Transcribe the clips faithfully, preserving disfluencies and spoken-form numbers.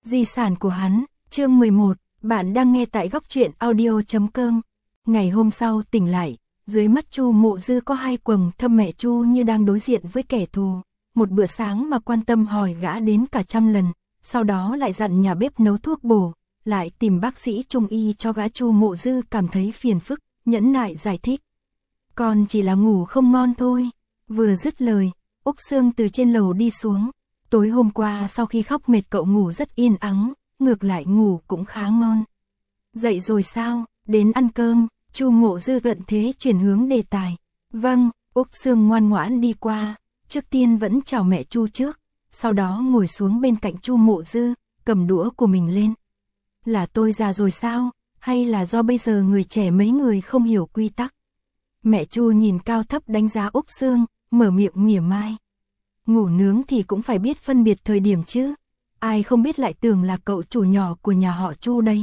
Di sản của hắn, chương mười một, bạn đang nghe tại góc truyện audio chấm com. Ngày hôm sau tỉnh lại, dưới mắt Chu Mộ Dư có hai quầng thâm, mẹ Chu như đang đối diện với kẻ thù. Một bữa sáng mà quan tâm hỏi gã đến cả trăm lần, sau đó lại dặn nhà bếp nấu thuốc bổ, lại tìm bác sĩ trung y cho gã. Chu Mộ Dư cảm thấy phiền phức, nhẫn nại giải thích. Con chỉ là ngủ không ngon thôi. Vừa dứt lời, Úc Sương từ trên lầu đi xuống. Tối hôm qua sau khi khóc mệt cậu ngủ rất yên ắng, ngược lại ngủ cũng khá ngon. Dậy rồi sao, đến ăn cơm. Chu Mộ Dư thuận thế chuyển hướng đề tài. Vâng, Úc Sương ngoan ngoãn đi qua, trước tiên vẫn chào mẹ Chu trước, sau đó ngồi xuống bên cạnh Chu Mộ Dư, cầm đũa của mình lên. Là tôi già rồi sao, hay là do bây giờ người trẻ mấy người không hiểu quy tắc? Mẹ Chu nhìn cao thấp đánh giá Úc Sương, mở miệng mỉa mai. Ngủ nướng thì cũng phải biết phân biệt thời điểm chứ, ai không biết lại tưởng là cậu chủ nhỏ của nhà họ Chu đấy.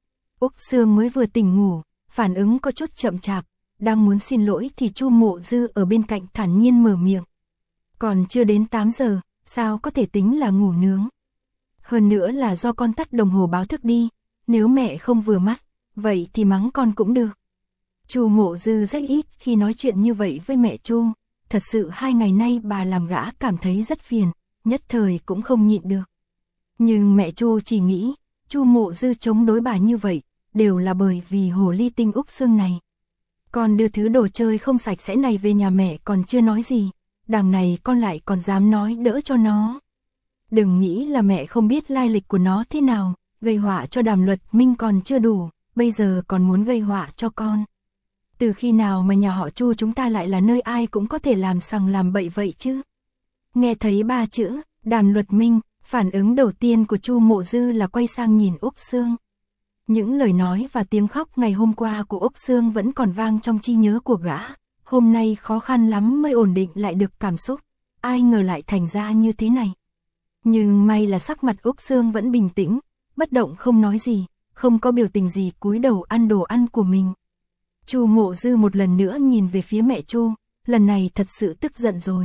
Úc Sương mới vừa tỉnh ngủ, phản ứng có chút chậm chạp, đang muốn xin lỗi thì Chu Mộ Dư ở bên cạnh thản nhiên mở miệng. Còn chưa đến tám giờ, sao có thể tính là ngủ nướng? Hơn nữa là do con tắt đồng hồ báo thức đi, nếu mẹ không vừa mắt, vậy thì mắng con cũng được. Chu Mộ Dư rất ít khi nói chuyện như vậy với mẹ Chu, thật sự hai ngày nay bà làm gã cảm thấy rất phiền, nhất thời cũng không nhịn được. Nhưng mẹ Chu chỉ nghĩ, Chu Mộ Dư chống đối bà như vậy, đều là bởi vì hồ ly tinh Úc Sương này. Con đưa thứ đồ chơi không sạch sẽ này về nhà mẹ còn chưa nói gì, đằng này con lại còn dám nói đỡ cho nó. Đừng nghĩ là mẹ không biết lai lịch của nó thế nào, gây họa cho Đàm Luật Minh còn chưa đủ, bây giờ còn muốn gây họa cho con. Từ khi nào mà nhà họ Chu chúng ta lại là nơi ai cũng có thể làm sằng làm bậy vậy chứ? Nghe thấy ba chữ Đàm Luật Minh, phản ứng đầu tiên của Chu Mộ Dư là quay sang nhìn Úc Sương. Những lời nói và tiếng khóc ngày hôm qua của Úc Sương vẫn còn vang trong trí nhớ của gã, hôm nay khó khăn lắm mới ổn định lại được cảm xúc, ai ngờ lại thành ra như thế này. Nhưng may là sắc mặt Úc Sương vẫn bình tĩnh, bất động không nói gì, không có biểu tình gì, cúi đầu ăn đồ ăn của mình. Chu Mộ Dư một lần nữa nhìn về phía mẹ Chu, lần này thật sự tức giận rồi.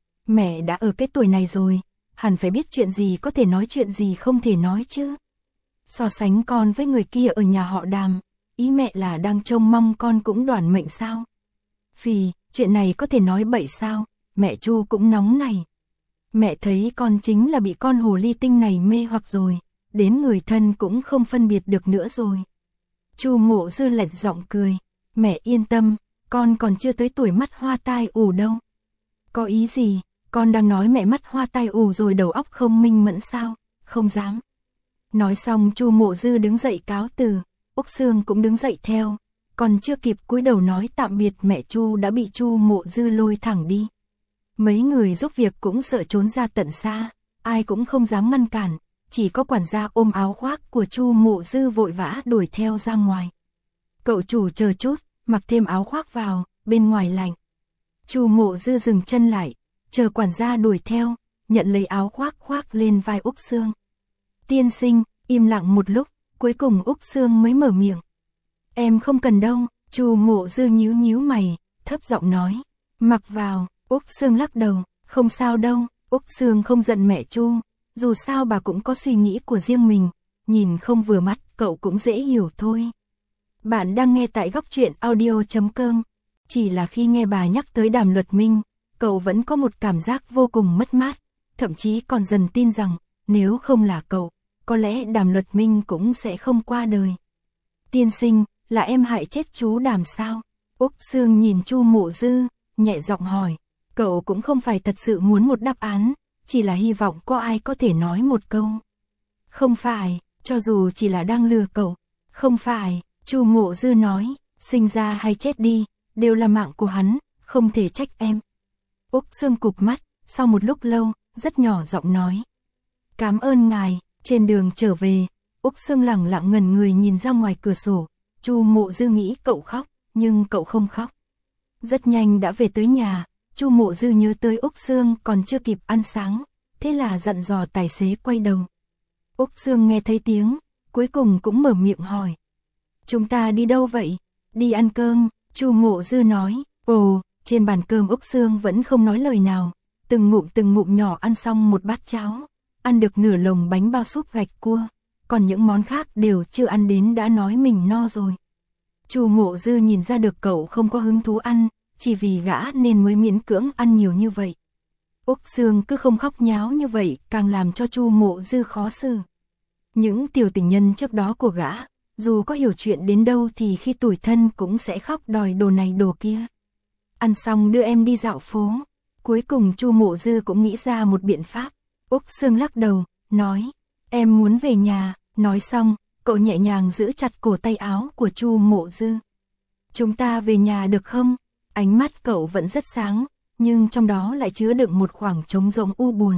Mẹ đã ở cái tuổi này rồi, hẳn phải biết chuyện gì có thể nói, chuyện gì không thể nói chứ. So sánh con với người kia ở nhà họ Đàm, ý mẹ là đang trông mong con cũng đoản mệnh sao? Phì, chuyện này có thể nói bậy sao? Mẹ Chu cũng nóng này. Mẹ thấy con chính là bị con hồ ly tinh này mê hoặc rồi, đến người thân cũng không phân biệt được nữa rồi. Chu Mộ Dư lệch giọng cười. Mẹ yên tâm, con còn chưa tới tuổi mắt hoa tai ù đâu. Có ý gì, con đang nói mẹ mắt hoa tai ù rồi đầu óc không minh mẫn sao? Không dám. Nói xong Chu Mộ Dư đứng dậy cáo từ, Úc Sương cũng đứng dậy theo, còn chưa kịp cúi đầu nói tạm biệt mẹ Chu đã bị Chu Mộ Dư lôi thẳng đi. Mấy người giúp việc cũng sợ trốn ra tận xa, ai cũng không dám ngăn cản, chỉ có quản gia ôm áo khoác của Chu Mộ Dư vội vã đuổi theo ra ngoài. Cậu chủ chờ chút, mặc thêm áo khoác vào, bên ngoài lạnh. Chu Mộ Dư dừng chân lại, chờ quản gia đuổi theo, nhận lấy áo khoác khoác lên vai Úc Sương. Tiên sinh, im lặng một lúc, cuối cùng Úc Sương mới mở miệng. Em không cần đâu. Chu Mộ Dư nhíu nhíu mày, thấp giọng nói. Mặc vào. Úc Sương lắc đầu, không sao đâu. Úc Sương không giận mẹ Chu, dù sao bà cũng có suy nghĩ của riêng mình, nhìn không vừa mắt cậu cũng dễ hiểu thôi. Bạn đang nghe tại góc truyện audio chấm com. Chỉ là khi nghe bà nhắc tới Đàm Luật Minh, cậu vẫn có một cảm giác vô cùng mất mát, thậm chí còn dần tin rằng, nếu không là cậu, có lẽ Đàm Luật Minh cũng sẽ không qua đời. Tiên sinh, là em hại chết chú Đàm sao? Úc Sương nhìn Chu Mộ Dư, nhẹ giọng hỏi. Cậu cũng không phải thật sự muốn một đáp án, chỉ là hy vọng có ai có thể nói một câu. Không phải, cho dù chỉ là đang lừa cậu. Không phải, Chu Mộ Dư nói, sinh ra hay chết đi, đều là mạng của hắn, không thể trách em. Úc Sương cụp mắt, sau một lúc lâu, rất nhỏ giọng nói. Cảm ơn ngài. Trên đường trở về, Úc Sương lẳng lặng ngẩn người nhìn ra ngoài cửa sổ. Chu Mộ Dư nghĩ cậu khóc, nhưng cậu không khóc. Rất nhanh đã về tới nhà, Chu Mộ Dư nhớ tới Úc Sương còn chưa kịp ăn sáng, thế là dặn dò tài xế quay đầu. Úc Sương nghe thấy tiếng, cuối cùng cũng mở miệng hỏi. Chúng ta đi đâu vậy? Đi ăn cơm, Chu Mộ Dư nói. Ồ, trên bàn cơm Úc Sương vẫn không nói lời nào, từng ngụm từng ngụm nhỏ ăn xong một bát cháo. ăn được nửa lồng bánh bao súp gạch cua, còn những món khác đều chưa ăn đến đã nói mình no rồi. Chu Mộ Dư nhìn ra được cậu không có hứng thú ăn, chỉ vì gã nên mới miễn cưỡng ăn nhiều như vậy. Úc Sương cứ không khóc nháo như vậy, càng làm cho Chu Mộ Dư khó xử. Những tiểu tình nhân trước đó của gã, dù có hiểu chuyện đến đâu thì khi tủi thân cũng sẽ khóc đòi đồ này đồ kia. Ăn xong đưa em đi dạo phố. Cuối cùng Chu Mộ Dư cũng nghĩ ra một biện pháp. Úc Sương lắc đầu, nói, em muốn về nhà. Nói xong, cậu nhẹ nhàng giữ chặt cổ tay áo của Chu Mộ Dư. Chúng ta về nhà được không? Ánh mắt cậu vẫn rất sáng, nhưng trong đó lại chứa đựng một khoảng trống rỗng u buồn.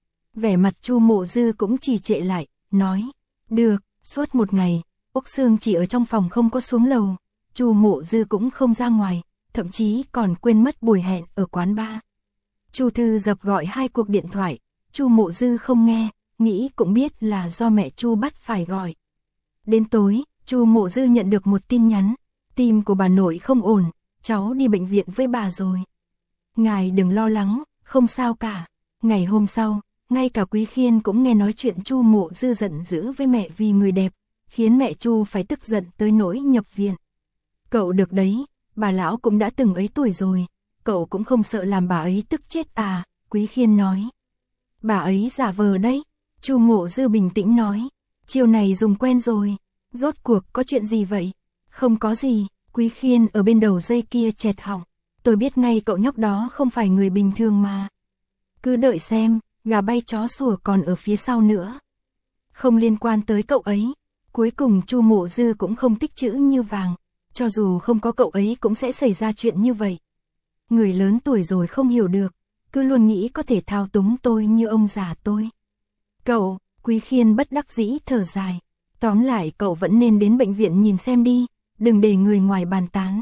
Vẻ mặt Chu Mộ Dư cũng trì trệ lại, nói, được. Suốt một ngày, Úc Sương chỉ ở trong phòng không có xuống lầu, Chu Mộ Dư cũng không ra ngoài, thậm chí còn quên mất buổi hẹn ở quán bar. Chu Thư Dập gọi hai cuộc điện thoại, Chu Mộ Dư không nghe, nghĩ cũng biết là do mẹ Chu bắt phải gọi. Đến tối, Chu Mộ Dư nhận được một tin nhắn, tim của bà nội không ổn, cháu đi bệnh viện với bà rồi. Ngài đừng lo lắng, không sao cả. Ngày hôm sau, ngay cả Quý Khiên cũng nghe nói chuyện Chu Mộ Dư giận dữ với mẹ vì người đẹp, khiến mẹ Chu phải tức giận tới nỗi nhập viện. Cậu được đấy, bà lão cũng đã từng ấy tuổi rồi, cậu cũng không sợ làm bà ấy tức chết à, Quý Khiên nói. Bà ấy giả vờ đấy, Chu Mộ Dư bình tĩnh nói, chiêu này dùng quen rồi, rốt cuộc có chuyện gì vậy? Không có gì, Quý Khiên ở bên đầu dây kia chẹt họng, tôi biết ngay cậu nhóc đó không phải người bình thường mà. Cứ đợi xem, gà bay chó sủa còn ở phía sau nữa. Không liên quan tới cậu ấy. Cuối cùng Chu Mộ Dư cũng không tích chữ như vàng, cho dù không có cậu ấy cũng sẽ xảy ra chuyện như vậy. Người lớn tuổi rồi không hiểu được, cứ luôn nghĩ có thể thao túng tôi như ông già tôi. Cậu, Quý Khiên bất đắc dĩ thở dài, tóm lại cậu vẫn nên đến bệnh viện nhìn xem đi, đừng để người ngoài bàn tán.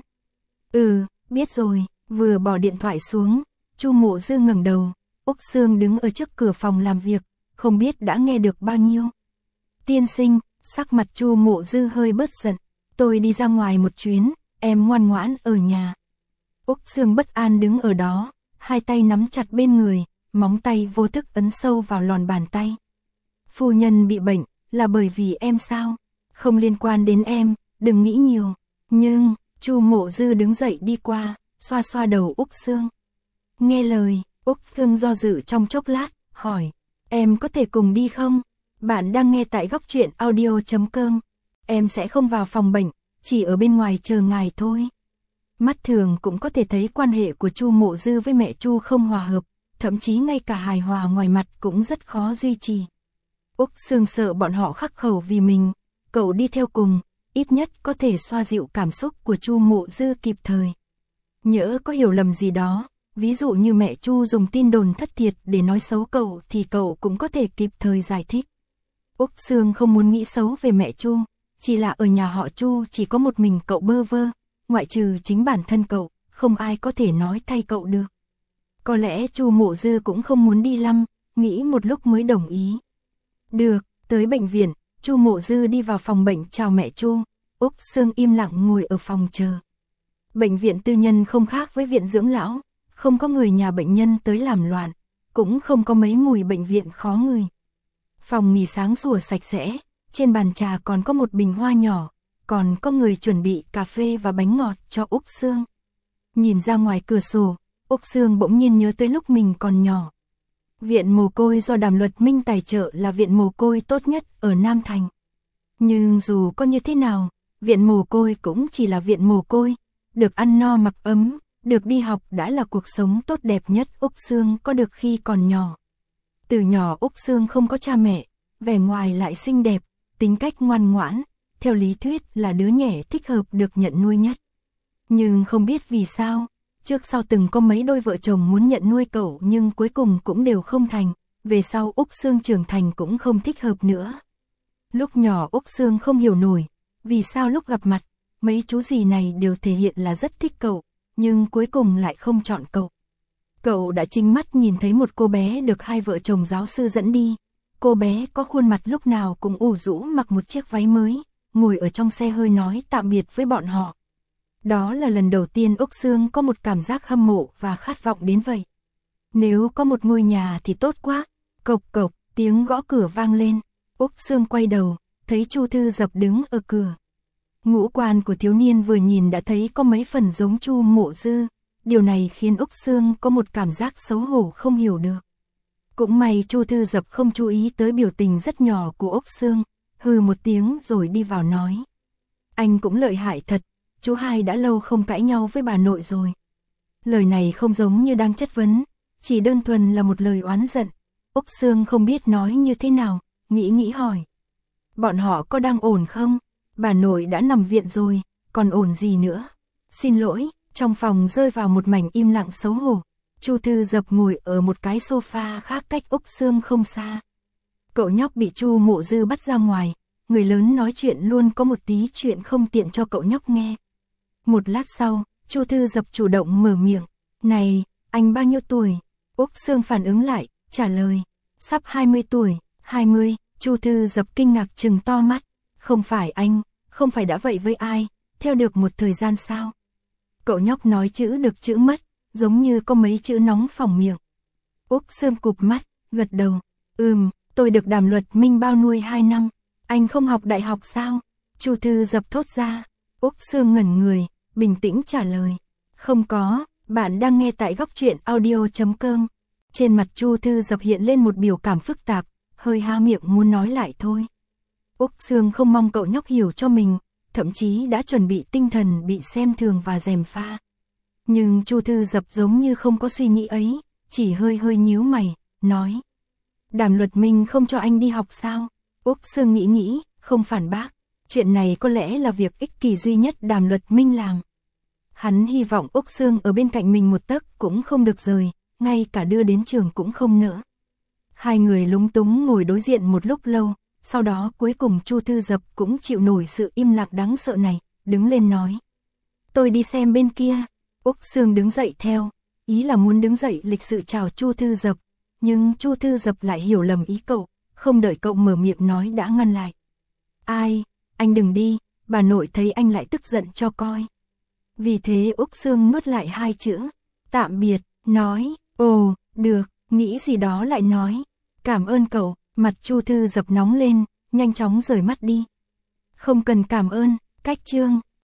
Ừ, biết rồi. Vừa bỏ điện thoại xuống, Chu Mộ Dư ngẩng đầu, Úc Sương đứng ở trước cửa phòng làm việc, không biết đã nghe được bao nhiêu. Tiên sinh, sắc mặt Chu Mộ Dư hơi bớt giận, tôi đi ra ngoài một chuyến, em ngoan ngoãn ở nhà. Úc Sương bất an đứng ở đó, hai tay nắm chặt bên người, móng tay vô thức ấn sâu vào lòn bàn tay. Phu nhân bị bệnh, là bởi vì em sao? Không liên quan đến em, đừng nghĩ nhiều. Nhưng, Chu Mộ Dư đứng dậy đi qua, xoa xoa đầu Úc Sương. Nghe lời, Úc Sương do dự trong chốc lát, hỏi, em có thể cùng đi không? Bạn đang nghe tại góc truyện audio chấm com. Em sẽ không vào phòng bệnh, chỉ ở bên ngoài chờ ngài thôi. Mắt thường cũng có thể thấy quan hệ của Chu Mộ Dư với mẹ Chu không hòa hợp, thậm chí ngay cả hài hòa ngoài mặt cũng rất khó duy trì. Úc Sương sợ bọn họ khắc khẩu vì mình, cậu đi theo cùng, ít nhất có thể xoa dịu cảm xúc của Chu Mộ Dư kịp thời. Nhỡ có hiểu lầm gì đó, ví dụ như mẹ Chu dùng tin đồn thất thiệt để nói xấu cậu thì cậu cũng có thể kịp thời giải thích. Úc Sương không muốn nghĩ xấu về mẹ Chu, chỉ là ở nhà họ Chu chỉ có một mình cậu bơ vơ, ngoại trừ chính bản thân cậu, không ai có thể nói thay cậu được. Có lẽ Chu Mộ Dư cũng không muốn đi lắm, nghĩ một lúc mới đồng ý. Được, tới bệnh viện, Chu Mộ Dư đi vào phòng bệnh chào mẹ Chu, Úc Sương im lặng ngồi ở phòng chờ. Bệnh viện tư nhân không khác với viện dưỡng lão, không có người nhà bệnh nhân tới làm loạn, cũng không có mấy mùi bệnh viện khó ngửi. Phòng nghỉ sáng sủa sạch sẽ, trên bàn trà còn có một bình hoa nhỏ, còn có người chuẩn bị cà phê và bánh ngọt cho Úc Sương. Nhìn ra ngoài cửa sổ, Úc Sương bỗng nhiên nhớ tới lúc mình còn nhỏ. Viện mồ côi do Đàm Luật Minh tài trợ là viện mồ côi tốt nhất ở Nam Thành. Nhưng dù có như thế nào, viện mồ côi cũng chỉ là viện mồ côi, được ăn no mặc ấm, được đi học đã là cuộc sống tốt đẹp nhất Úc Sương có được khi còn nhỏ. Từ nhỏ Úc Sương không có cha mẹ, vẻ ngoài lại xinh đẹp, tính cách ngoan ngoãn, theo lý thuyết là đứa nhẻ thích hợp được nhận nuôi nhất. Nhưng không biết vì sao, trước sau từng có mấy đôi vợ chồng muốn nhận nuôi cậu nhưng cuối cùng cũng đều không thành, về sau Úc Sương trưởng thành cũng không thích hợp nữa. Lúc nhỏ Úc Sương không hiểu nổi, vì sao lúc gặp mặt, mấy chú gì này đều thể hiện là rất thích cậu, nhưng cuối cùng lại không chọn cậu. Cậu đã chính mắt nhìn thấy một cô bé được hai vợ chồng giáo sư dẫn đi. Cô bé có khuôn mặt lúc nào cũng ủ rũ mặc một chiếc váy mới, ngồi ở trong xe hơi nói tạm biệt với bọn họ. Đó là lần đầu tiên Úc Sương có một cảm giác hâm mộ và khát vọng đến vậy. Nếu có một ngôi nhà thì tốt quá. Cộc cộc, Tiếng gõ cửa vang lên, Úc Sương quay đầu, thấy Chu Thư Dập đứng ở cửa. Ngũ quan của thiếu niên vừa nhìn đã thấy có mấy phần giống Chu Mộ Dư, điều này khiến Úc Sương có một cảm giác xấu hổ không hiểu được. Cũng may Chu Thư Dập không chú ý tới biểu tình rất nhỏ của Úc Sương, hừ một tiếng rồi đi vào nói. Anh cũng lợi hại thật, chú hai đã lâu không cãi nhau với bà nội rồi. Lời này không giống như đang chất vấn, chỉ đơn thuần là một lời oán giận. Úc Sương không biết nói như thế nào, nghĩ nghĩ hỏi. Bọn họ có đang ổn không? Bà nội đã nằm viện rồi, còn ổn gì nữa? Xin lỗi, trong phòng rơi vào một mảnh im lặng xấu hổ. Chu Thư Dập ngồi ở một cái sofa khác cách Úc Sương không xa. Cậu nhóc bị Chu Mộ Dư bắt ra ngoài, người lớn nói chuyện luôn có một tí chuyện không tiện cho cậu nhóc nghe. Một lát sau, Chu Thư Dập chủ động mở miệng. Này, anh bao nhiêu tuổi? Úc Sương phản ứng lại, trả lời. Sắp hai mươi tuổi, hai mươi, Chu Thư Dập kinh ngạc trừng to mắt. Không phải anh, không phải đã vậy với ai, theo được một thời gian sao? Cậu nhóc nói chữ được chữ mất, giống như có mấy chữ nóng phỏng miệng. Úc Sương cụp mắt, gật đầu. Ừm, tôi được Đàm Luật Minh bao nuôi hai năm. Anh không học đại học sao? Chu Thư Dập thốt ra. Úc Sương ngẩn người, bình tĩnh trả lời. Không có, bạn đang nghe tại góc truyện audio chấm com. Trên mặt Chu Thư Dập hiện lên một biểu cảm phức tạp, hơi há miệng muốn nói lại thôi. Úc Sương không mong cậu nhóc hiểu cho mình, thậm chí đã chuẩn bị tinh thần bị xem thường và gièm pha. Nhưng Chu Thư Dập giống như không có suy nghĩ ấy, chỉ hơi hơi nhíu mày, nói. Đàm Luật Minh không cho anh đi học sao? Úc Sương nghĩ nghĩ, không phản bác. Chuyện này có lẽ là việc ích kỷ duy nhất Đàm Luật Minh làm. Hắn hy vọng Úc Sương ở bên cạnh mình một tấc cũng không được rời, ngay cả đưa đến trường cũng không nỡ. Hai người lúng túng ngồi đối diện một lúc lâu, sau đó cuối cùng Chu Thư Dập cũng chịu nổi sự im lặng đáng sợ này, đứng lên nói. Tôi đi xem bên kia. Úc Sương đứng dậy theo, ý là muốn đứng dậy lịch sự chào Chu Thư Dập, nhưng Chu Thư Dập lại hiểu lầm ý cậu, không đợi cậu mở miệng nói đã ngăn lại. Ai, anh đừng đi, bà nội thấy anh lại tức giận cho coi. Vì thế Úc Sương nuốt lại hai chữ, tạm biệt, nói, ồ, được, nghĩ gì đó lại nói, cảm ơn cậu. Mặt Chu Thư Dập nóng lên, nhanh chóng rời mắt đi. Không cần cảm ơn, cách chương.